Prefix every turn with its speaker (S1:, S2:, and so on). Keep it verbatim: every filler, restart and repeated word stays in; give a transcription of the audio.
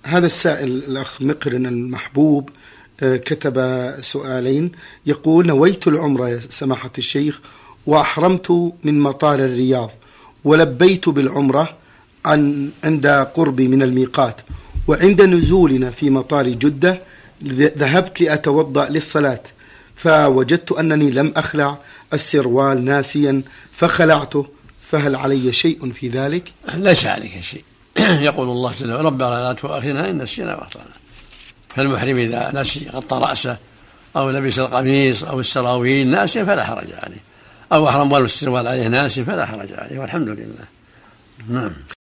S1: هذا السائل الأخ مقرن المحبوب كتب سؤالين، يقول: نويت العمرة يا سماحة الشيخ وأحرمت من مطار الرياض ولبيت بالعمرة عن عند قربي من الميقات، وعند نزولنا في مطار جدة ذهبت لأتوضأ للصلاة فوجدت أنني لم أخلع السروال ناسيا فخلعته، فهل علي شيء في ذلك؟
S2: ليس عليك شيء. يقول الله جل وعلا: ربنا لا تؤاخذنا إن نسينا وأخطأنا. فالمحرم إذا نسي غطى رأسه أو لبس القميص أو السراويل ناسيا فلا حرج عليه، أو أحرم والو السروال عليه ناسيا فلا حرج عليه، والحمد لله. نعم.